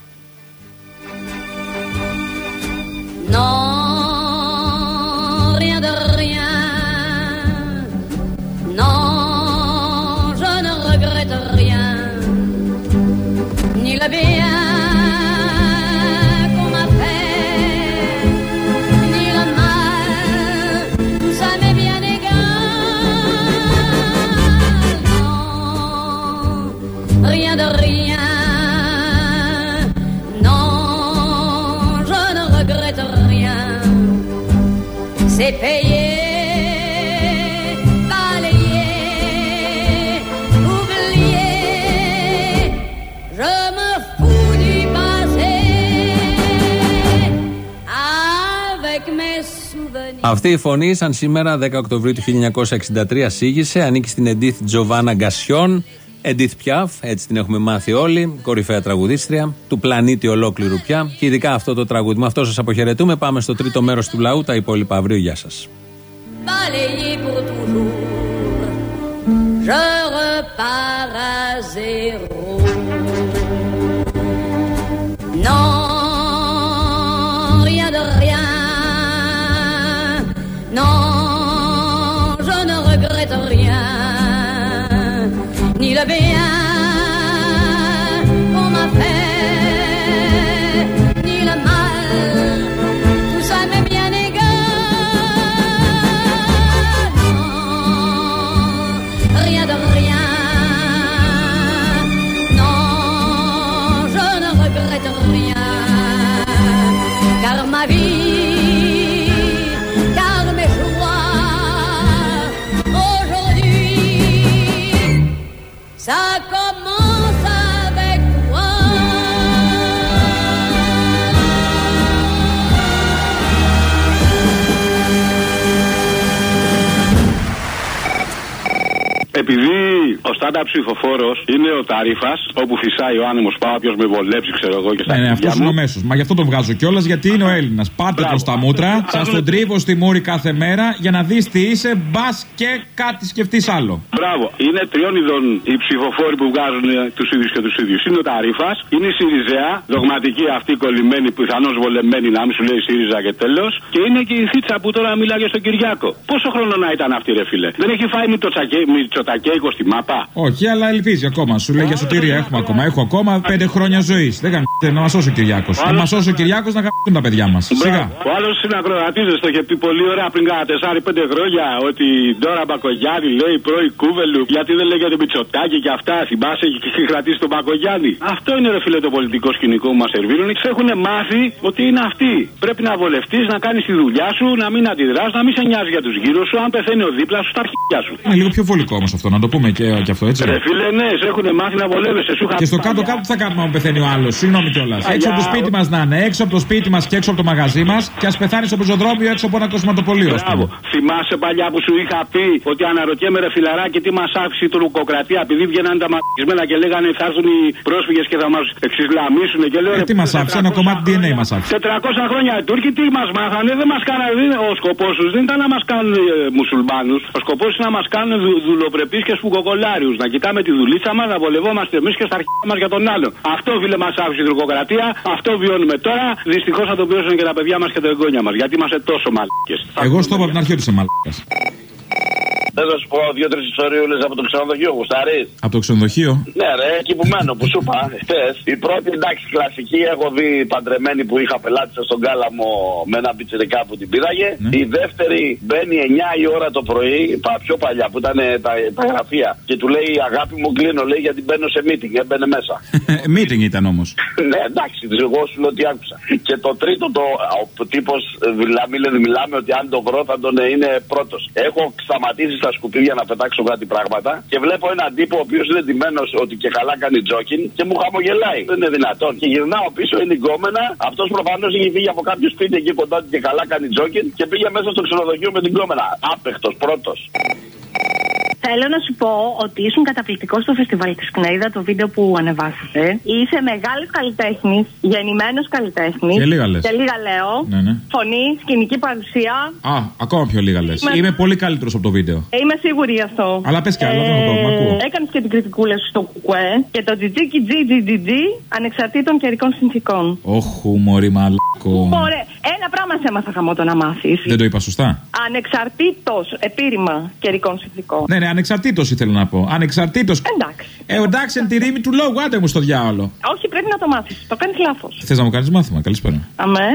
C'est payé, balayé, oublié. Je me fous du passé avec mes souvenirs. Αυτή η φωνή, σαν σήμερα δέκα Οκτωβρίου του χίλια εννιακόσια εξήντα τρία σήγησε, ανήκει στην Εντίθ Τζοβάνα Γκασιόν. Εντίθ Πιάφ, έτσι την έχουμε μάθει όλοι, κορυφαία τραγουδίστρια, του πλανήτη ολόκληρου πια. Και ειδικά αυτό το τραγούδι. Με αυτό σας αποχαιρετούμε. Πάμε στο τρίτο μέρος του λαού, τα υπόλοιπα αύριο. Γεια σας. Ni le bien qu'on m'a fait, ni le mal, tout ça m'est bien égal. Non, rien de rien. Non, je ne regrette rien, car ma vie, car mes joies, aujourd'hui, ça commence avec toi. Επειδή ο στάντα ψηφοφόρος είναι ο Ταρίφας, όπου φυσάει ο άνεμος πάω, ποιος με βολέψει, ξέρω εγώ και στα ναι, ναι, αυτός είναι ο μέσος. Μα γι' αυτό τον βγάζω κιόλας, γιατί είναι ο Έλληνας. Πάρτε τον στα μούτρα, σας τον τρίβω στη μούρη κάθε μέρα για να δεις τι είσαι, μπας και κάτι σκεφτείς άλλο. Μπράβο. Είναι τριών ειδών οι ψηφοφόροι που βγάζουν τους ίδιους και τους ίδιους. Είναι ο Ταρίφας, είναι η Σιριζέα, δογματική αυτή κολλημένη, πιθανώς βολεμένη, να μην σου λέει ΣΥΡΙΖΑ και τέλος. Και είναι και η Θίτσα που τώρα μιλάγε στον Κυριάκο. Πόσο χρόνο να ήταν αυτή, ρε φίλε? Δεν έχει φάει Μητσοτακέικο στη μάπα. Όχι, αλλά ελπίζει ακόμα. Σου λέει για σωτηρία έχουμε ακόμα. Έχω ακόμα πέντε χρόνια ζωής. Δεν κάνετε να μας σώσει ο Κυριάκος. Να μας σώσει ο Κυριάκος να κάνουν τα παιδιά μας. Σιγά. Ο άλλος συνακροατής το είχε πει πολύ ωραία πριν κάνα τεσσάρι πέντε χρόνια ότι τώρα Μπακογιάννη λέει πρώην Κούβελου. Γιατί δεν λέγεται Μητσοτάκη και αυτά. Θυμάσαι και έχει κρατήσει τον Μπακογιάννη. Αυτό είναι, ρε φίλε, το πολιτικό σκηνικό που μας σερβίρουν. Και έχουν μάθει ότι είναι αυτοί. Πρέπει να βολευτείς, να κάνεις τη δουλειά σου, να μην αντιδράς, να μην σε νοιάζει για τους γύρω σου. Αν πεθαίνει ο δίπλα σου, στα αρχίδια σου. Είναι λίγο πιο βολικό όμως αυτό, να το πούμε και, και αυτό έτσι. Ρε φίλε, ναι, σε έχουν μάθει να βολεύεσαι. Σου και στο κάτω-κάτω τι θα κάνουμε αν πεθαίνει ο άλλος? Συγγνώμη κιόλας. Έξω από το σπίτι μας να είναι, έξω από το σπίτι μας και έξω από το μαγαζί μας, και ας πεθάνει στο πεζοδρόμιο έξω από ένα κοσματοπολείο. Μπράβο. Θυμάσαι παλιά που σου είχα πει ότι αναρωτιέμαι, ρε φιλαράκι, τι μας άφησε η τουρκοκρατία, επειδή βγαίναν τα μαγισμένα και λέγανε θα έρθουν οι πρόσφυγες και θα μας εξισλαμίσουν. Και λέω, ε, τι μας άφησε, ένα κομμάτι ντι εν έι μας άφησε. τετρακόσια χρόνια οι Τούρκοι τι μας μάθανε, δεν μας κάνανε. Ο σκοπός τους δεν ήταν να μας κάνουν ε, μουσουλμάνους. Ο σκοπός είναι να μας κάνουν δου, δουλοπρεπείς και σπουγοκολάριους. Να κοιτάμε τη δουλίτσα μας, να βολευόμαστε εμείς και στα αρχαία μας για τον άλλον. Αυτό, φίλε, μας άφησε η τουρκοκρατία, αυτό βιώνουμε τώρα. Δυστυχώς θα το βιώσουν και τα παιδιά μας και τα εγγόνια μας. Γιατί είμαστε τόσο μαλάκες. Εγώ στο είπα από την αρχή ότι είσαι μαλάκας. Δεν θα σου πω δύο-τρει ιστοριούλες από το ξενοδοχείο, γουστάρεις? Από το ξενοδοχείο? Ναι, ρε, εκεί που μένω, που σου είπα χθες. Η πρώτη, εντάξει, κλασική, έχω δει παντρεμένη που είχα πελάτησα στον Κάλαμο με ένα πιτσιρικά που την πήραγε. Ναι. Η δεύτερη μπαίνει εννιά η ώρα το πρωί, πιο παλιά που ήταν τα, τα γραφεία. Και του λέει, αγάπη μου, κλείνω, λέει, γιατί μπαίνω σε meeting. Έμπαινε μέσα. Meeting ήταν όμως. Ναι, εντάξει, εγώ σου λέω τι άκουσα. Και το τρίτο, το, ο τύπος μιλάμε, μιλάμε ότι αν το βρω θα τον είναι πρώτος. Έχω σταματήσει στα σκουπίδια να πετάξω κάτι πράγματα και βλέπω έναν τύπο ο οποίος είναι ντυμένος ότι και καλά κάνει τζόκιν και μου χαμογελάει. Δεν είναι δυνατόν. Και γυρνάω πίσω, είναι η γκόμενα. Αυτός προφανώς είχε φύγει από κάποιο σπίτι εκεί κοντά του και καλά κάνει τζόκιν και πήγε μέσα στο ξενοδοχείο με την γκόμενα. Άπεχτος, πρώτος. Θέλω να σου πω ότι ήσουν καταπληκτικός στο φεστιβάλ της Κνέιδα, το βίντεο που ανεβάσατε. Είσαι μεγάλος καλλιτέχνης, γεννημένος καλλιτέχνης. Και λίγα λες. Και λίγα λέω. Ναι, ναι. Φωνή, σκηνική παρουσία. Α, ακόμα πιο λίγα λες. Είμαι, Είμαι πολύ καλύτερος από το βίντεο. Είμαι σίγουρη γι' αυτό. Αλλά πες κι άλλο, δεν έχω πρόβλημα. Ακούω. Έκανες και την κριτικούλα σου στο κουκουέ και το τζιτζίκι τζιτζιτζιτζι ανεξαρτήτων καιρικών συνθήκων. Όχου, μωρή μαλάκο. Ωραία, ένα πράγμα σε έμαθα χαμότο να μάθεις. Δεν το είπα σωστά. Ανεξαρτήτως επίρρημα καιρικών συνθήκων. Ναι, ναι, ανεξαρτήτως ήθελα να πω. Ανεξαρτήτως. Εντάξει. Ε, εντάξει, εν τη ρήμη του λόγου, άντε μου στο διάολο. Όχι, πρέπει να το μάθεις. Το κάνεις λάθος. Θες να μου κάνεις μάθημα, καλησπέρα. Αμέ.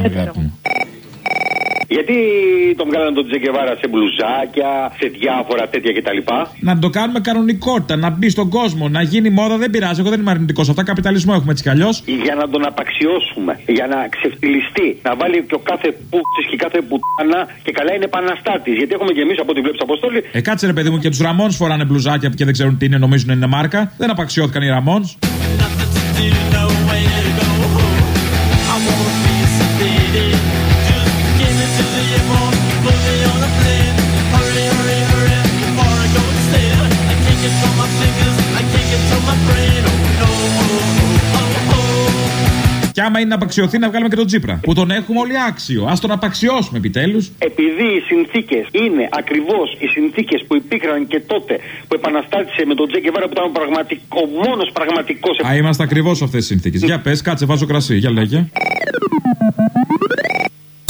Γιατί τον βγάλανε τον Τζεκεβάρα σε μπλουζάκια, σε διάφορα τέτοια κτλ. Να το κάνουμε κανονικότητα, να μπει στον κόσμο, να γίνει μόδα, δεν πειράζει. Εγώ δεν είμαι αρνητικός. Αυτά καπιταλισμό έχουμε έτσι κι αλλιώς. Για να τον απαξιώσουμε, για να ξεφτυλιστεί, να βάλει και ο κάθε πούτσης και κάθε πουτάνα και καλά είναι επαναστάτης. Γιατί έχουμε και εμείς από ό,τι βλέπεις, Αποστόλη. Ε, κάτσε ρε παιδί μου, και τους Ραμόνς φοράνε μπλουζάκια και δεν ξέρουν τι είναι, νομίζουν είναι μάρκα. Δεν απαξιώθηκαν οι Ραμόνς. Και άμα είναι να απαξιωθεί, να βγάλουμε και τον Τσίπρα. Που τον έχουμε όλοι άξιο. Ας τον απαξιώσουμε επιτέλους. Επειδή οι συνθήκες είναι ακριβώς οι συνθήκες που υπήρχαν και τότε που επαναστάτησε με τον Τζεκεβάρα που ήταν πραγματικό, ο μόνος πραγματικός. Α, είμαστε ακριβώς αυτές τις συνθήκες. Για πες, κάτσε, βάζω κρασί. Για λέγε.